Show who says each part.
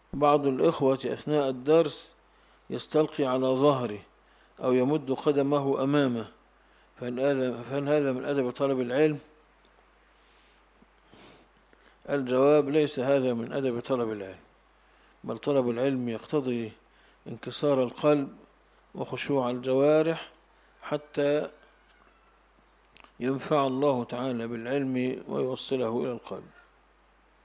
Speaker 1: بعض الإخوة أثناء الدرس يستلقي على ظهره أو يمد قدمه أمامه، فهل هذا من أدب طلب العلم؟ الجواب: ليس هذا من أدب طلب العلم، بل طلب العلم يقتضي انكسار القلب وخشوع الجوارح حتى ينفع الله تعالى بالعلم ويوصله إلى القلب.